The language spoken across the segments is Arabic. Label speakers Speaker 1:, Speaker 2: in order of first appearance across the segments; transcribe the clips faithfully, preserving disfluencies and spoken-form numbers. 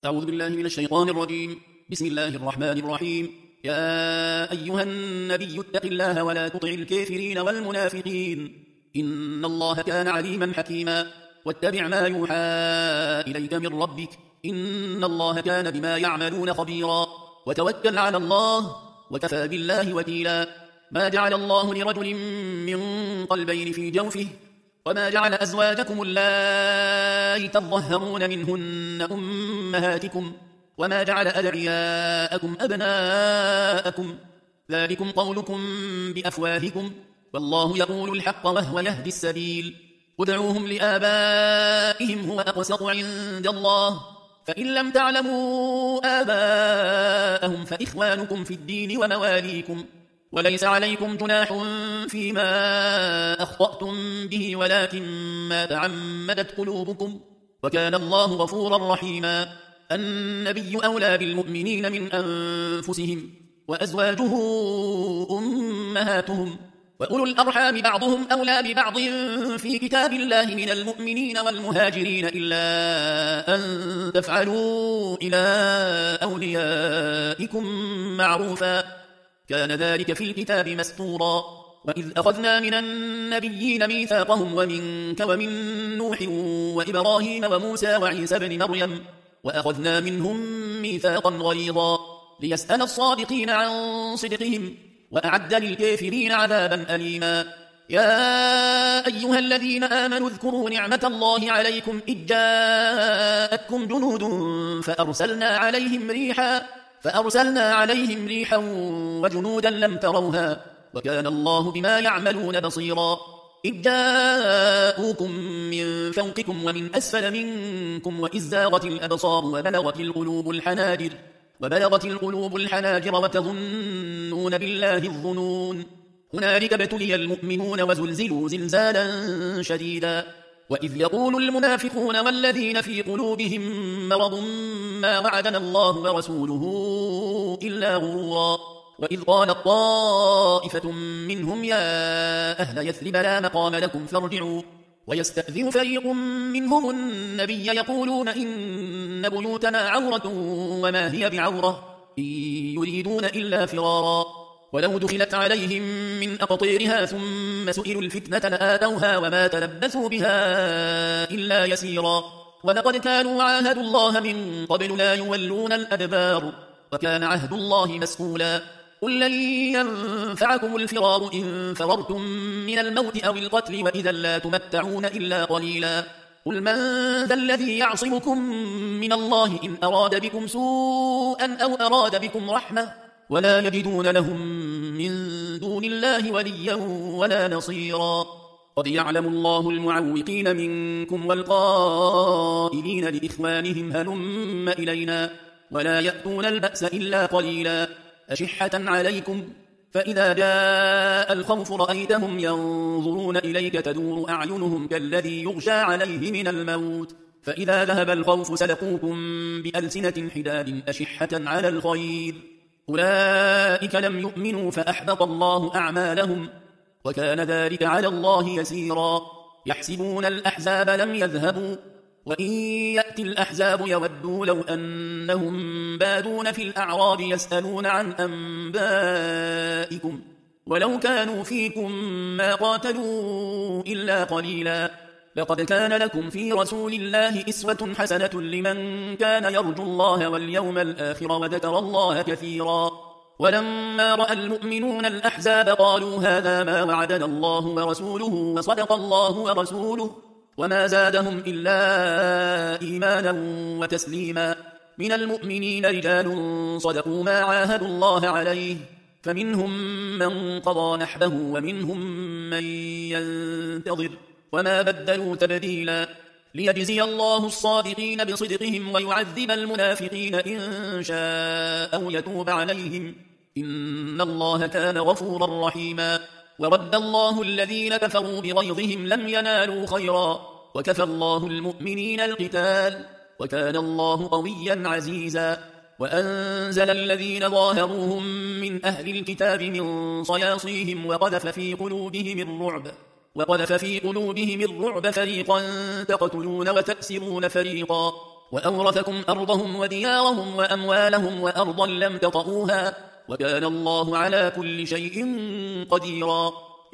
Speaker 1: أعوذ بالله من الشيطان الرجيم. بسم الله الرحمن الرحيم. يا أيها النبي اتق الله ولا تطع الكافرين والمنافقين إن الله كان عليما حكيما. واتبع ما يوحى إليك من ربك إن الله كان بما يعملون خبيرا. وتوكل على الله وكفى بالله وكيلا. ما جعل الله لرجل من قلبين في جوفه وما جعل أزواجكم اللائي تظهرون منهن أمهاتكم وما جعل أدعياءكم أبناءكم ذلكم قولكم بأفواهكم والله يقول الحق وهو يهدي السبيل. ادعوهم لآبائهم هو أقسط عند الله فإن لم تعلموا آباءهم فإخوانكم في الدين ومواليكم وليس عليكم جناح فيما أخطأتم به ولكن ما تعمدت قلوبكم وكان الله غفورا رحيما. النبي أولى بالمؤمنين من أنفسهم وأزواجه أمهاتهم وأولو الأرحام بعضهم أولى ببعض في كتاب الله من المؤمنين والمهاجرين إلا أن تفعلوا إلى أوليائكم معروفا كان ذلك في الكتاب مسطورا. وإذ أخذنا من النبيين ميثاقهم ومنك ومن نوح وإبراهيم وموسى وعيسى بن مريم وأخذنا منهم ميثاقا غليظا ليسأل الصادقين عن صدقهم وأعد للكافرين عذابا أليما. يا أيها الذين آمنوا اذكروا نعمة الله عليكم إذ جاءتكم جنود فأرسلنا عليهم ريحا فأرسلنا عليهم ريحا وجنودا لم تروها وكان الله بما يعملون بصيرا. إذ جاءوكم من فوقكم ومن أسفل منكم وإذ زاغت الأبصار وبلغت القلوب الحناجر وبلغت القلوب الحناجر وتظنون بالله الظنون هنالك ابتلي المؤمنون وزلزلوا زلزالا شديدا. وإذ يقول المنافقون والذين في قلوبهم مرض ما وعدنا الله ورسوله إلا غرورا. وإذ قالت طائفة منهم يا أهل يثرب لا مقام لكم فارجعوا ويستأذن فريق منهم النبي يقولون إن بيوتنا عورة وما هي بعورة إن يريدون إلا فرارا. ولو دخلت عليهم من أقطيرها ثم سئلوا الفتنة لآتوها وما تلبثوا بها إلا يسيرا. ولقد كانوا عاهدوا الله من قبل لا يولون الأدبار وكان عهد الله مسؤولا. قل لن ينفعكم الفرار إن فررتم من الموت أو القتل وإذا لا تمتعون إلا قليلا. قل من ذا الذي يعصمكم من الله إن أراد بكم سوءا أو أراد بكم رحمة ولا يجدون لهم من دون الله وليا ولا نصيرا. قد يعلم الله المعوقين منكم والقائلين لإخوانهم هلم إلينا ولا يأتون البأس إلا قليلا أشحة عليكم فإذا جاء الخوف رأيتهم ينظرون إليك تدور أعينهم كالذي يغشى عليه من الموت فإذا ذهب الخوف سلقوكم بألسنة حداد أشحة على الخير أولئك لم يؤمنوا فأحبط الله أعمالهم وكان ذلك على الله يسيرا. يحسبون الأحزاب لم يذهبوا وإن يأتي الأحزاب يودوا لو أنهم بادون في الأعراب يسألون عن أنبائكم ولو كانوا فيكم ما قاتلوا إلا قليلا. لقد كان لكم في رسول الله إسوة حسنة لمن كان يرجو الله واليوم الآخر وذكر الله كثيرا. ولما رأى المؤمنون الأحزاب قالوا هذا ما وعدنا الله ورسوله وصدق الله ورسوله وما زادهم إلا إيمانا وتسليما. من المؤمنين رجال صدقوا ما عاهدوا الله عليه فمنهم من قضى نحبه ومنهم من ينتظر وما بدلوا تبديلا. ليجزي الله الصادقين بصدقهم ويعذب المنافقين إن شاء أو يتوب عليهم إن الله كان غفورا رحيما. ورد الله الذين كفروا بغيظهم لم ينالوا خيرا وكفى الله المؤمنين القتال وكان الله قويا عزيزا. وأنزل الذين ظاهروهم من أهل الكتاب من صياصيهم وقذف في قلوبهم الرعب وقذف في قلوبهم الرعب فريقا تقتلون وتأسرون فريقا وأورثكم أرضهم وديارهم وأموالهم وأرضا لم تطئوها وكان الله على كل شيء قديرا.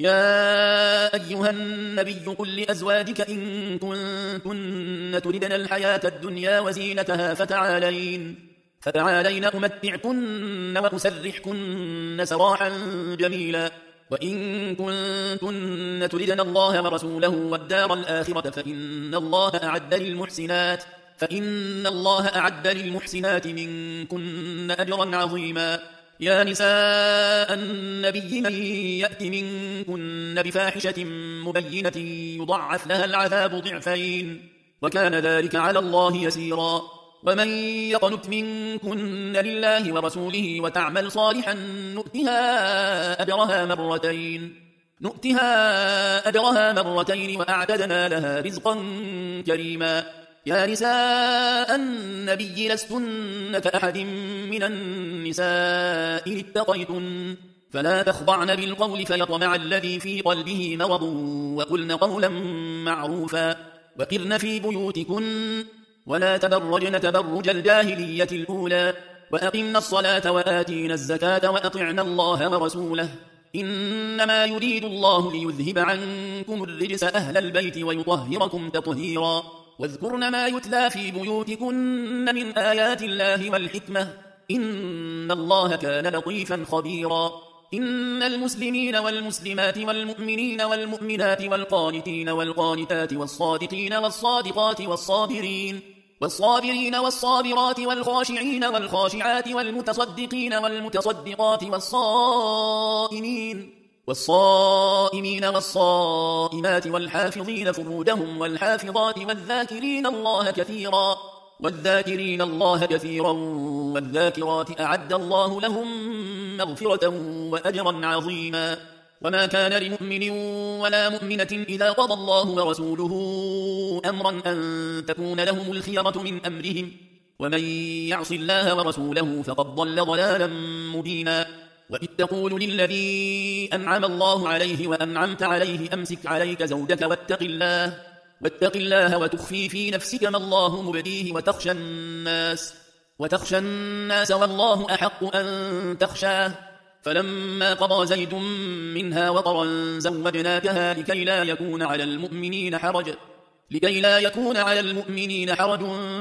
Speaker 1: يا أيها النبي قل لأزواجك إن كنتن تردن الحياة الدنيا وزينتها فتعالين فتعالين أمتعكن وأسرحكن سراحا جميلا. وإن كنتن تردن الله ورسوله والدار الآخرة فإن الله أعد للمحسنات فإن الله أعد للمحسنات منكن أجرا عظيما. يا نساء النبي من يأت منكن بفاحشة مبينة يضعف لها العذاب ضعفين وكان ذلك على الله يسيرا. ومن يقنت منكن لله ورسوله وتعمل صالحا نؤتها أجرها مرتين نؤتها أجرها مرتين وأعتدنا لها رزقا كريما. يا نساء النبي لستن كأحد من النساء اتقيتن فلا تخضعن بالقول فيطمع الذي في قلبه مرض وقلن قولا معروفا. وقرن في بيوتكن ولا تبرجن تبرج الجاهلية الأولى وأقمن الصلاة وآتينا الزكاة وأطعنا الله ورسوله إنما يريد الله ليذهب عنكم الرجس أهل البيت ويطهركم تطهيرا. واذكرن ما يتلى في بيوتكن من آيات الله والحكمة إن الله كان لطيفا خبيرا. إن المسلمين والمسلمات والمؤمنين والمؤمنات والقانتين والقانتات والصادقين والصادقات والصابرين والصابرين والصابرات والخاشعين والخاشعات والمتصدقين والمتصدقات والصائمين والصائمين والصائمات والحافظين فروجهم والحافظات والذاكرين الله كثيرا والذاكرين الله كثيرا والذاكرات أعد الله لهم مغفرة وأجرا عظيما. وما كان لمؤمن ولا مؤمنة إذا قضى الله ورسوله أمرا أن تكون لهم الخيرة من أمرهم ومن يعص الله ورسوله فقد ضل ضلالا مبينا. وإذ تقول للذي أنعم الله عليه وأنعمت عليه أمسك عليك زوجك واتق الله واتق الله وتخفي في نفسك ما الله مبديه وتخشى الناس وتخشى الناس والله أحق أن تخشاه فلما قضى زيد منها وطرا زوجناكها لكي لا يكون على المؤمنين حرج لكي لا يكون على المؤمنين حرج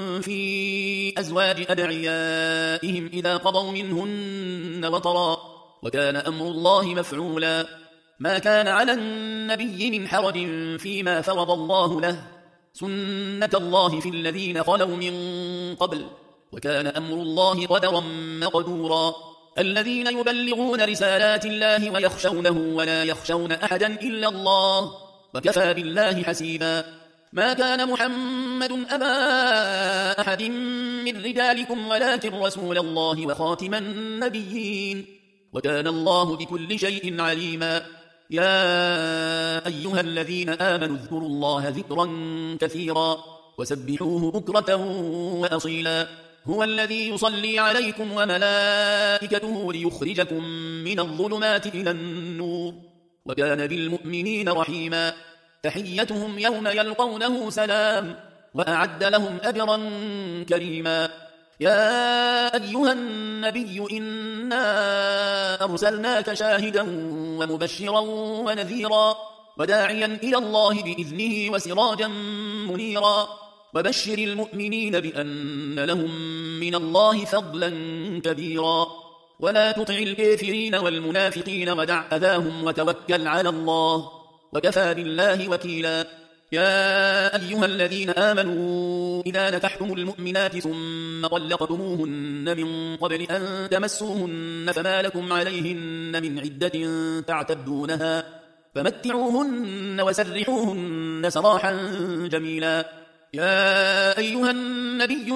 Speaker 1: في أزواج أدعيائهم إذا قضوا منهن وطرا وكان أمر الله مفعولا. ما كان على النبي من حرج فيما فرض الله له سنة الله في الذين خلوا من قبل وكان أمر الله قدرا مقدورا. الذين يبلغون رسالات الله ويخشونه ولا يخشون أحدا إلا الله وكفى بالله حسيبا. ما كان محمد أبا أحد من رجالكم ولكن رسول الله وخاتم النبيين وكان الله بكل شيء عليما. يا أيها الذين آمنوا اذكروا الله ذكرا كثيرا وسبحوه بكرة وأصيلا. هو الذي يصلي عليكم وملائكته ليخرجكم من الظلمات إلى النور وكان بالمؤمنين رحيما. تحيتهم يوم يلقونه سلام وأعد لهم أجرا كريما. يا أيها النبي إنا أرسلناك شاهدا ومبشرا ونذيرا وداعيا إلى الله بإذنه وسراجا منيرا وبشر المؤمنين بأن لهم من الله فضلا كبيرا. ولا تطع الكافرين والمنافقين ودع أذاهم وتوكل على الله وكفى بالله وكيلا. يا أيها الذين آمنوا إذا نكحتم المؤمنات ثم طلقتموهن من قبل أن تمسوهن فما لكم عليهن من عدة تعتدونها فمتعوهن وسرحوهن سراحا جميلا. يا أيها النبي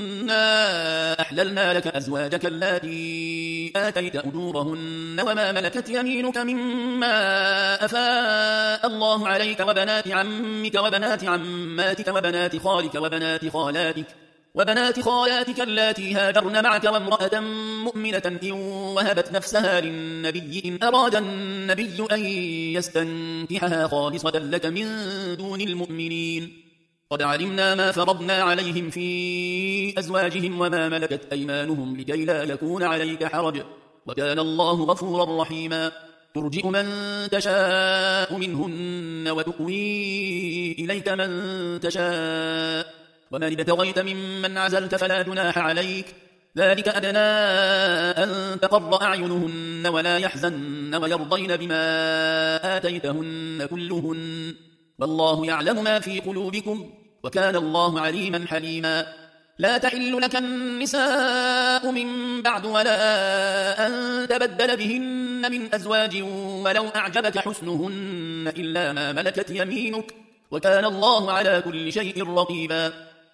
Speaker 1: إنا أحللنا لك أزواجك التي آتيت أجورهن وما ملكت يمينك مما أفاء الله عليك وبنات عمك وبنات عماتك وبنات خالك وبنات خالاتك وبنات خالاتك اللاتي هاجرن معك وامرأة مؤمنة إن وهبت نفسها للنبي إن أراد النبي أن يستنكحها خالصة لك من دون المؤمنين. قد علمنا ما فرضنا عليهم في أزواجهم وما ملكت أيمانهم لكي لا يكون عليك حرج وكان الله غفورا رحيما ترجئ من تشاء منهن وتؤوي إليك من تشاء ومن ابتغيت ممن عزلت فلا جناح عليك ذلك أدنى أن تقر أعينهن ولا يحزن ويرضين بما آتيتهن كلهن والله يعلم ما في قلوبكم وكان الله عليما حليما لا تحل لك النساء من بعد ولا أن تبدل بهن من أزواج ولو أعجبك حسنهن إلا ما ملكت يمينك وكان الله على كل شيء رقيبا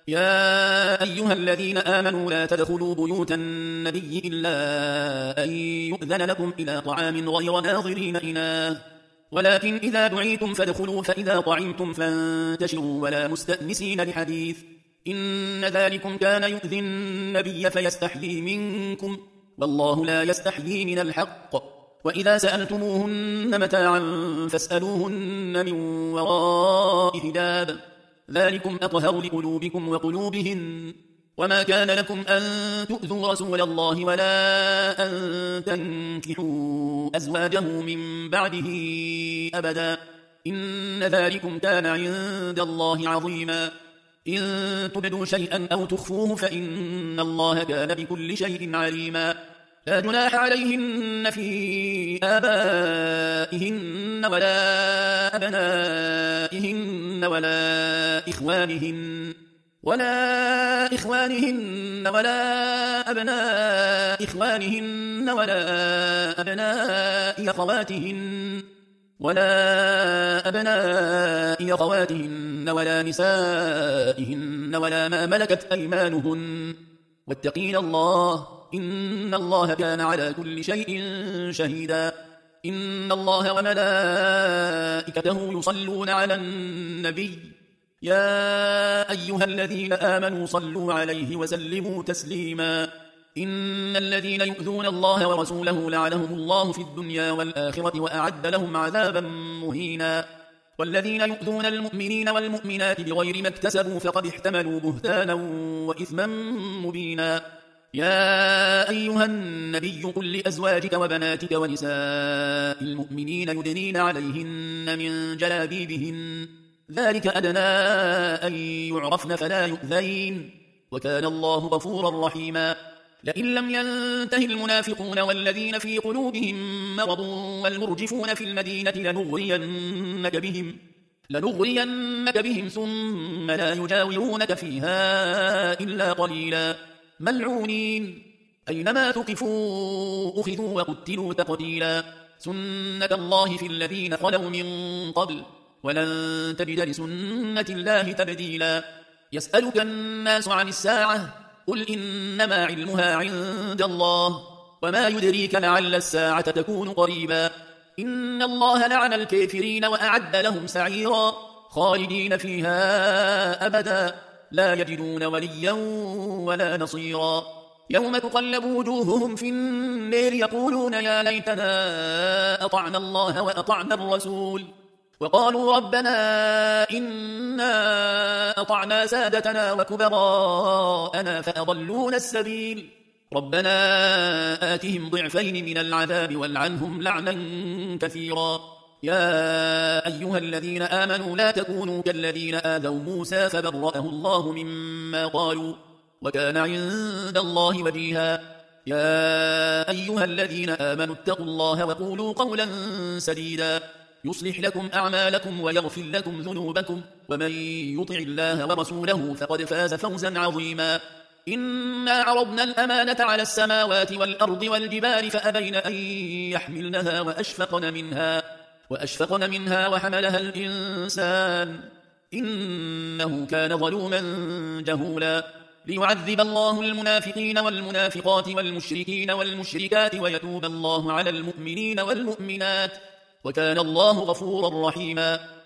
Speaker 1: يا أيها الذين آمنوا لا تدخلوا بيوت النبي إلا أن يؤذن لكم إلى طعام غير ناظرين إناه ولكن إذا دعيتم فادخلوا فإذا طعمتم فانتشروا ولا مستأنسين لحديث إن ذلكم كان يؤذي النبي فيستحيي منكم والله لا يستحيي من الحق وإذا سألتموهن متاعا فاسألوهن من وراء حجاب ذلكم أطهر لقلوبكم وقلوبهن وما كان لكم أن تؤذوا رسول الله ولا أن تنكحوا أزواجه من بعده أبدا إن ذلكم كان عند الله عظيما إن تبدوا شيئا أو تخفوه فإن الله كان بكل شيء عليما لا جناح عليهن في آبائهن ولا أبنائهن ولا إخوانهن ولا إخوانهن ولا أبناء إخوانهن ولا أبناء أخواتهن ولا أبناء أخواتهن ولا نسائهن ولا ما ملكت أيمانهن واتقين الله إن الله كان على كل شيء شهيدا إن الله وملائكته يصلون على النبي يا أيها الذين آمنوا صلوا عليه وسلموا تسليما إن الذين يؤذون الله ورسوله لعنهم الله في الدنيا والآخرة وأعد لهم عذابا مهينا والذين يؤذون المؤمنين والمؤمنات بغير ما اكتسبوا فقد احتملوا بهتانا وإثما مبينا يا أيها النبي قل لأزواجك وبناتك ونساء المؤمنين يدنين عليهن من جلابيبهن ذلك أدنى أن يعرفن فلا يؤذين وكان الله غفورا رحيما لئن لم ينته المنافقون والذين في قلوبهم مرض والمرجفون في المدينة لنغرينك بهم لنغرينك بهم ثم لا يجاورونك فيها إلا قليلا ملعونين أينما ثقفوا أخذوا وقتلوا تقتيلا سنة الله في الذين خلوا من قبل ولن تجد لسنة الله تبديلا يسألك الناس عن الساعة قل إنما علمها عند الله وما يدريك لعل الساعة تكون قريبا إن الله لعن الكافرين وأعد لهم سعيرا خالدين فيها أبدا لا يجدون وليا ولا نصيرا يوم تقلب وجوههم في النار يقولون يا ليتنا أطعنا الله وأطعنا الرسول وقالوا ربنا إنا أطعنا سادتنا وكبراءنا فأضلونا السبيل ربنا آتهم ضعفين من العذاب والعنهم لعنا كثيرا يا أيها الذين آمنوا لا تكونوا كالذين آذوا موسى فبرأه الله مما قالوا وكان عند الله وجيها يا أيها الذين آمنوا اتقوا الله وقولوا قولا سديدا يصلح لكم أعمالكم ويغفر لكم ذنوبكم ومن يطع الله ورسوله فقد فاز فوزا عظيما إنا عرضنا الأمانة على السماوات والأرض والجبال فأبين أن يحملنها وأشفقن منها وأشفقن منها وحملها الإنسان إنه كان ظلوما جهولا ليعذب الله المنافقين والمنافقات والمشركين والمشركات ويتوب الله على المؤمنين والمؤمنات وكان الله غفورا رحيما